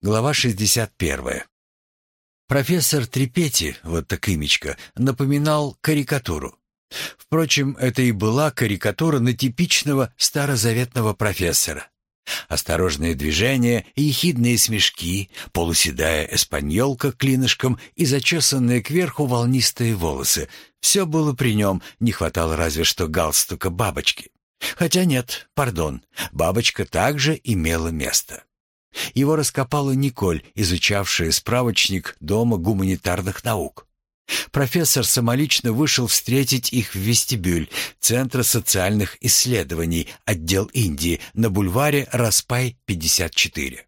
Глава 61. Профессор Трипети, вот так имечко, напоминал карикатуру. Впрочем, это и была карикатура на типичного старозаветного профессора. Осторожные движения, ехидные смешки, полуседая эспаньолка клинышком и зачесанные кверху волнистые волосы. Все было при нем, не хватало разве что галстука бабочки. Хотя нет, пардон, бабочка также имела место. Его раскопала Николь, изучавшая справочник Дома гуманитарных наук. Профессор самолично вышел встретить их в вестибюль Центра социальных исследований, отдел Индии, на бульваре Распай, 54.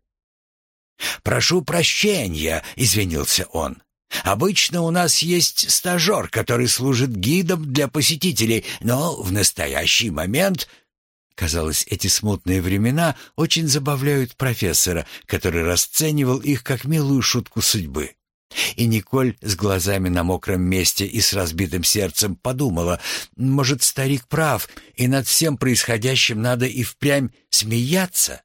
«Прошу прощения», — извинился он. «Обычно у нас есть стажер, который служит гидом для посетителей, но в настоящий момент...» Казалось, эти смутные времена очень забавляют профессора, который расценивал их как милую шутку судьбы. И Николь с глазами на мокром месте и с разбитым сердцем подумала, может, старик прав, и над всем происходящим надо и впрямь смеяться.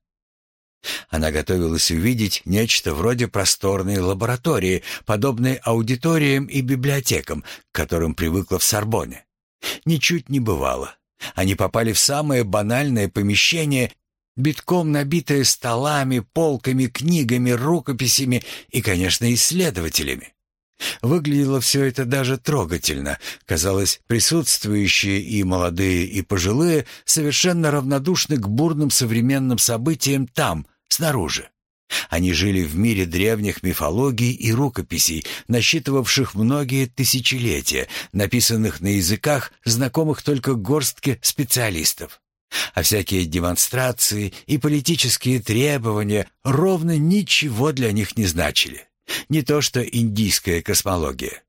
Она готовилась увидеть нечто вроде просторной лаборатории, подобной аудиториям и библиотекам, к которым привыкла в Сорбонне. Ничуть не бывало. Они попали в самое банальное помещение, битком набитое столами, полками, книгами, рукописями и, конечно, исследователями. Выглядело все это даже трогательно. Казалось, присутствующие и молодые, и пожилые совершенно равнодушны к бурным современным событиям там, снаружи. Они жили в мире древних мифологий и рукописей, насчитывавших многие тысячелетия, написанных на языках, знакомых только горстке специалистов. А всякие демонстрации и политические требования ровно ничего для них не значили. Не то что индийская космология.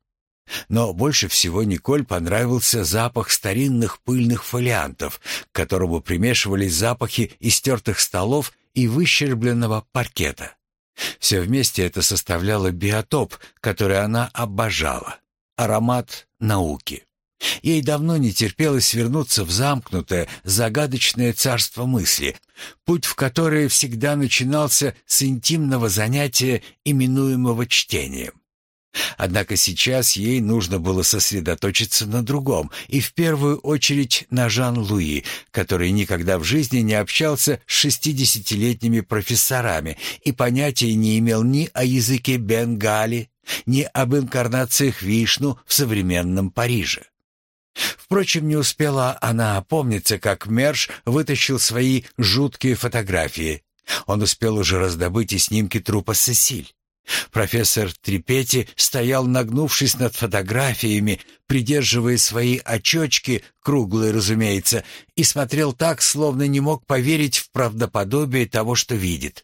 Но больше всего Николь понравился запах старинных пыльных фолиантов, к которому примешивались запахи истертых столов и выщербленного паркета. Все вместе это составляло биотоп, который она обожала. Аромат науки. Ей давно не терпелось вернуться в замкнутое, загадочное царство мысли, путь в которое всегда начинался с интимного занятия, именуемого чтением. Однако сейчас ей нужно было сосредоточиться на другом, и в первую очередь на Жан-Луи, который никогда в жизни не общался с 60-летними профессорами и понятия не имел ни о языке Бенгали, ни об инкарнациях Вишну в современном Париже. Впрочем, не успела она опомниться, как Мерш вытащил свои жуткие фотографии. Он успел уже раздобыть и снимки трупа Сесиль. Профессор Трипети стоял, нагнувшись над фотографиями, придерживая свои очечки, круглые, разумеется, и смотрел так, словно не мог поверить в правдоподобие того, что видит.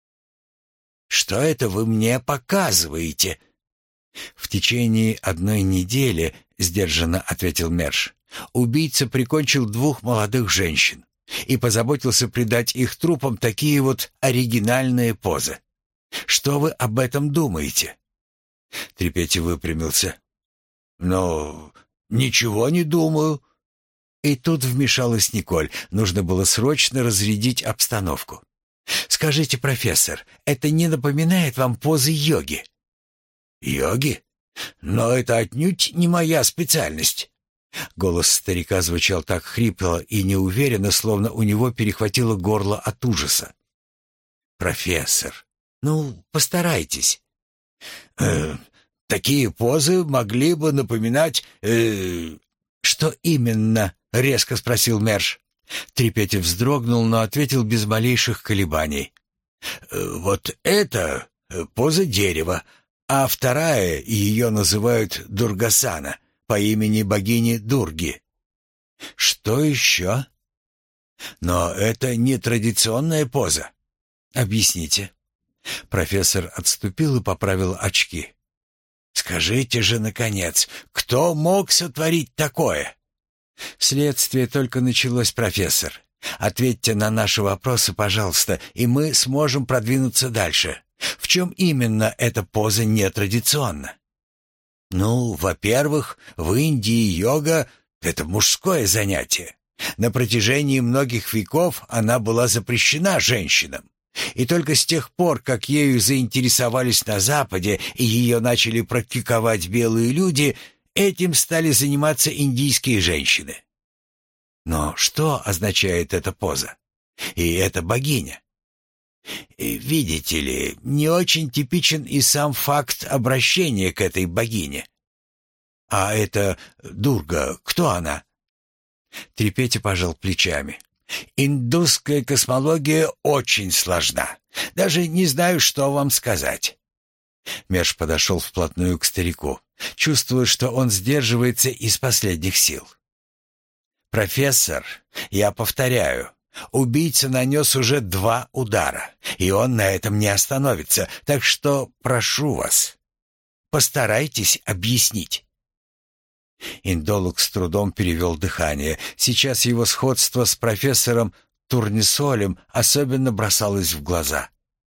«Что это вы мне показываете?» «В течение одной недели», — сдержанно ответил Мерш, «убийца прикончил 2 молодых женщин и позаботился придать их трупам такие вот оригинальные позы. Что вы об этом думаете?» Трипети выпрямился. «Ну, ничего не думаю». И тут вмешалась Николь. Нужно было срочно разрядить обстановку. «Скажите, профессор, это не напоминает вам позы йоги?» «Йоги? Но это отнюдь не моя специальность». Голос старика звучал так хрипло и неуверенно, словно у него перехватило горло от ужаса. «Профессор, ну, постарайтесь». Такие позы могли бы напоминать...» «Что именно?» — резко спросил Мерш. Трипети вздрогнул, но ответил без малейших колебаний. «Вот это поза дерева, а вторая, ее называют Дургасана, по имени богини Дурги». «Что еще?» «Но это не традиционная поза». «Объясните». Профессор отступил и поправил очки. «Скажите же, наконец, кто мог сотворить такое?» «Следствие только началось, профессор. Ответьте на наши вопросы, пожалуйста, и мы сможем продвинуться дальше. В чем именно эта поза нетрадиционна?» «Ну, во-первых, в Индии йога — это мужское занятие. На протяжении многих веков она была запрещена женщинам. И только с тех пор, как ею заинтересовались на Западе и ее начали практиковать белые люди, этим стали заниматься индийские женщины. Но что означает эта поза? И эта богиня? И, видите ли, не очень типичен и сам факт обращения к этой богине. А эта Дурга, кто она? Трипети пожал плечами. Индусская космология очень сложна. Даже не знаю, что вам сказать. Мерш подошел вплотную к старику, чувствуя, что он сдерживается из последних сил. «Профессор, я повторяю, убийца нанес уже 2 удара, и он на этом не остановится, так что прошу вас, постарайтесь объяснить». Индолог с трудом перевел дыхание. Сейчас его сходство с профессором Турнисолем особенно бросалось в глаза.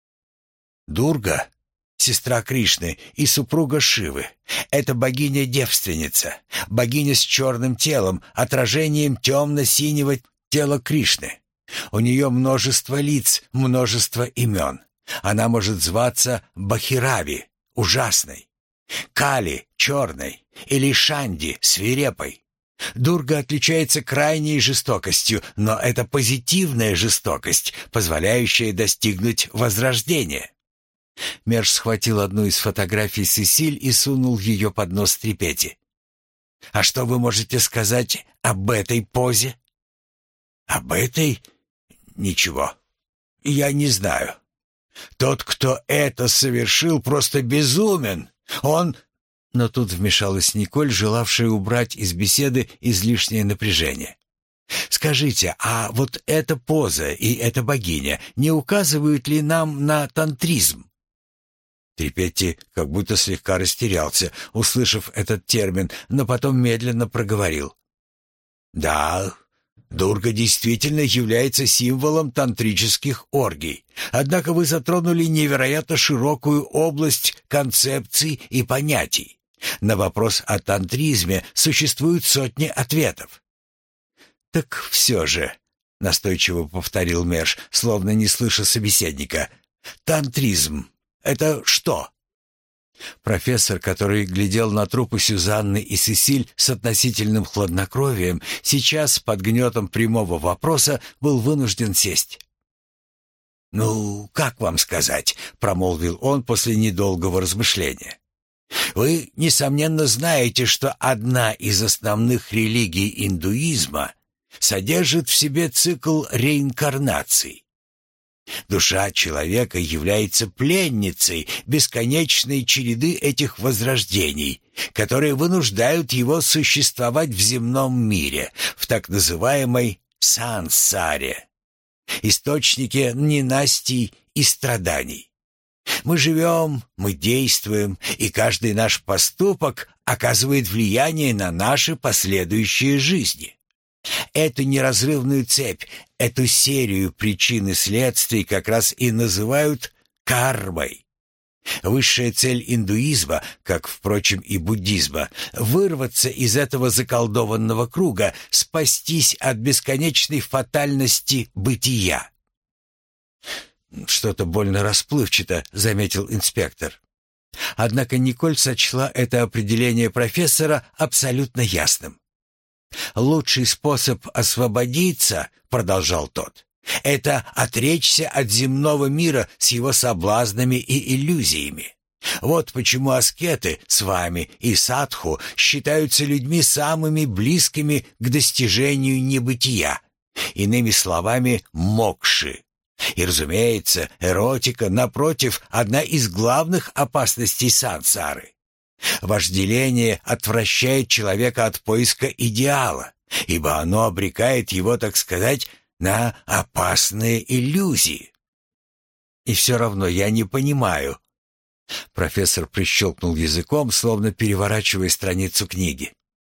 Дурга — сестра Кришны и супруга Шивы. Это богиня-девственница, богиня с черным телом, отражением темно-синего тела Кришны. У нее множество лиц, множество имен. Она может зваться Бахирави, ужасной, Кали, черной, или Шанди, свирепой. Дурга отличается крайней жестокостью, но это позитивная жестокость, позволяющая достигнуть возрождения. Мерш схватил одну из фотографий Сесиль и сунул ее под нос Трипети. «А что вы можете сказать об этой позе?» «Об этой? Ничего. Я не знаю. Тот, кто это совершил, просто безумен. Он...» Но тут вмешалась Николь, желавшая убрать из беседы излишнее напряжение. «Скажите, а вот эта поза и эта богиня не указывают ли нам на тантризм?» Трипетти как будто слегка растерялся, услышав этот термин, но потом медленно проговорил. «Да, Дурга действительно является символом тантрических оргий. Однако вы затронули невероятно широкую область концепций и понятий. На вопрос о тантризме существуют сотни ответов». «Так все же», — настойчиво повторил Мерш, словно не слыша собеседника, — «тантризм — это что?» Профессор, который глядел на трупы Сюзанны и Сесиль с относительным хладнокровием, сейчас под гнетом прямого вопроса был вынужден сесть. «Ну, как вам сказать?» — промолвил он после недолгого размышления. «Вы, несомненно, знаете, что одна из основных религий индуизма содержит в себе цикл реинкарнаций. Душа человека является пленницей бесконечной череды этих возрождений, которые вынуждают его существовать в земном мире, в так называемой сансаре, источнике ненастий и страданий. Мы живем, мы действуем, и каждый наш поступок оказывает влияние на наши последующие жизни. Эту неразрывную цепь, эту серию причин и следствий как раз и называют кармой. Высшая цель индуизма, как, впрочем, и буддизма, вырваться из этого заколдованного круга, спастись от бесконечной фатальности бытия. «Что-то больно расплывчато», — заметил инспектор. Однако Николь сочла это определение профессора абсолютно ясным. «Лучший способ освободиться, — продолжал тот, — это отречься от земного мира с его соблазнами и иллюзиями. Вот почему аскеты с вами и садху считаются людьми самыми близкими к достижению небытия, иными словами, мокши. И, разумеется, эротика, напротив, одна из главных опасностей сансары. Вожделение отвращает человека от поиска идеала, ибо оно обрекает его, так сказать, на опасные иллюзии. И все равно я не понимаю». Профессор прищелкнул языком, словно переворачивая страницу книги.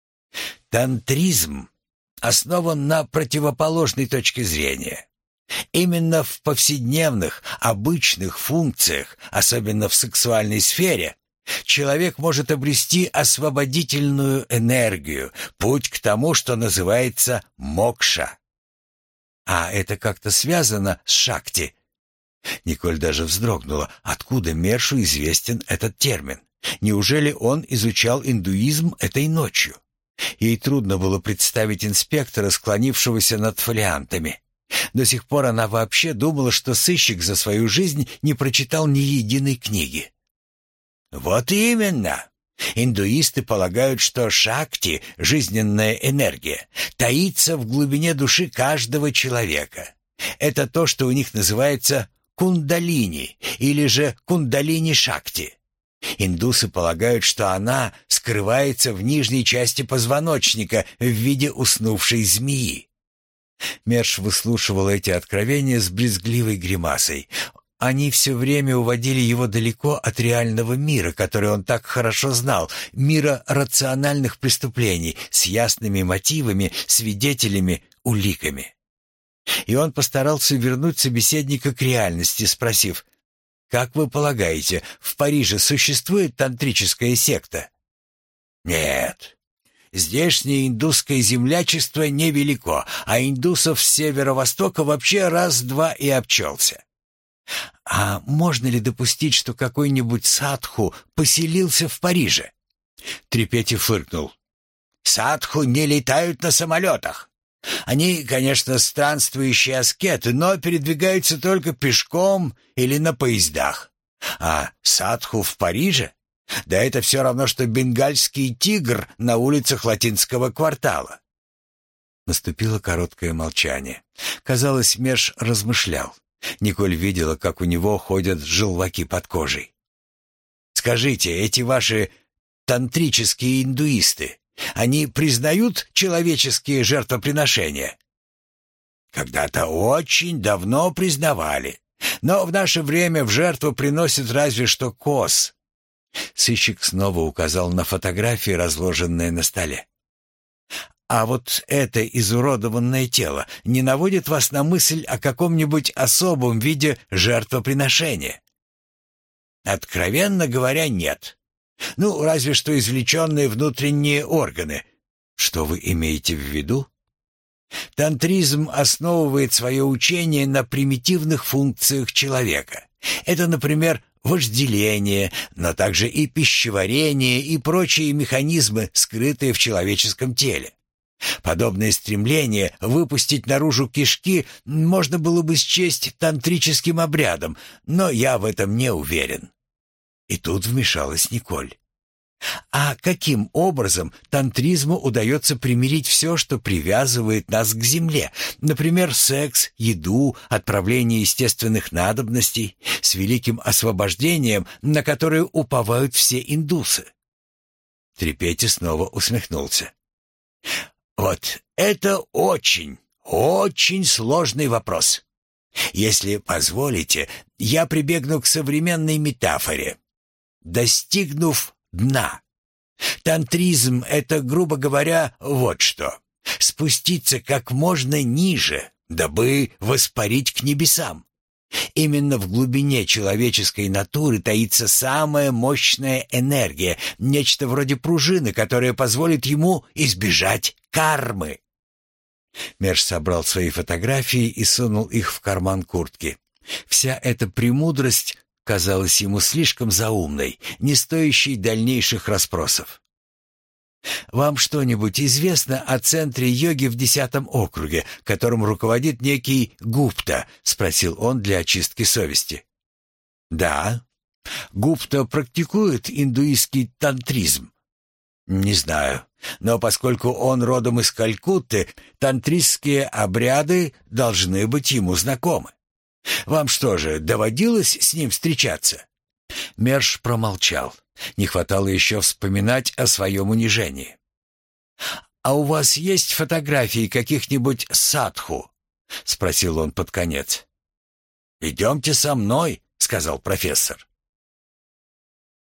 «Тантризм основан на противоположной точке зрения. Именно в повседневных, обычных функциях, особенно в сексуальной сфере, человек может обрести освободительную энергию, путь к тому, что называется мокша. А это как-то связано с шакти?» Николь даже вздрогнула. Откуда Мершу известен этот термин? Неужели он изучал индуизм этой ночью? Ей трудно было представить инспектора, склонившегося над фолиантами. До сих пор она вообще думала, что сыщик за свою жизнь не прочитал ни единой книги. «Вот именно. Индуисты полагают, что шакти, жизненная энергия, таится в глубине души каждого человека. Это то, что у них называется кундалини или же кундалини-шакти. Индусы полагают, что она скрывается в нижней части позвоночника в виде уснувшей змеи». Мерш выслушивал эти откровения с брезгливой гримасой. Они все время уводили его далеко от реального мира, который он так хорошо знал, мира рациональных преступлений с ясными мотивами, свидетелями, уликами. И он постарался вернуть собеседника к реальности, спросив: «Как вы полагаете, в Париже существует тантрическая секта?» «Нет. Здешнее индусское землячество невелико, а индусов с северо-востока вообще раз-два и обчелся». «А можно ли допустить, что какой-нибудь садху поселился в Париже?» Трипети фыркнул. «Садху не летают на самолетах. Они, конечно, странствующие аскеты, но передвигаются только пешком или на поездах. А садху в Париже? Да это все равно, что бенгальский тигр на улицах латинского квартала». Наступило короткое молчание. Казалось, Мерш размышлял. Николь видела, как у него ходят желваки под кожей. «Скажите, эти ваши тантрические индуисты, они признают человеческие жертвоприношения?» «Когда-то очень давно признавали, но в наше время в жертву приносят разве что коз». Сыщик снова указал на фотографии, разложенные на столе. «А вот это изуродованное тело не наводит вас на мысль о каком-нибудь особом виде жертвоприношения?» «Откровенно говоря, нет. Ну, разве что извлеченные внутренние органы». «Что вы имеете в виду?» «Тантризм основывает свое учение на примитивных функциях человека. Это, например, вожделение, но также и пищеварение и прочие механизмы, скрытые в человеческом теле. Подобное стремление выпустить наружу кишки можно было бы счесть тантрическим обрядом, но я в этом не уверен». И тут вмешалась Николь. «А каким образом тантризму удается примирить все, что привязывает нас к земле? Например, секс, еду, отправление естественных надобностей, с великим освобождением, на которое уповают все индусы?» Трипети снова усмехнулся. «Вот это очень, очень сложный вопрос. Если позволите, я прибегну к современной метафоре. Достигнув дна. Тантризм — это, грубо говоря, вот что. Спуститься как можно ниже, дабы воспарить к небесам. Именно в глубине человеческой натуры таится самая мощная энергия, нечто вроде пружины, которая позволит ему избежать кармы». Мерш собрал свои фотографии и сунул их в карман куртки. Вся эта премудрость казалась ему слишком заумной, не стоящей дальнейших расспросов. «Вам что-нибудь известно о центре йоги в 10-м округе, которым руководит некий Гупта?» — спросил он для очистки совести. «Да. Гупта практикует индуистский тантризм?» «Не знаю. Но поскольку он родом из Калькутты, тантристские обряды должны быть ему знакомы. Вам что же, доводилось с ним встречаться?» Мерш промолчал. Не хватало еще вспоминать о своем унижении. «А у вас есть фотографии каких-нибудь садху?» — спросил он под конец. «Идемте со мной», — сказал профессор.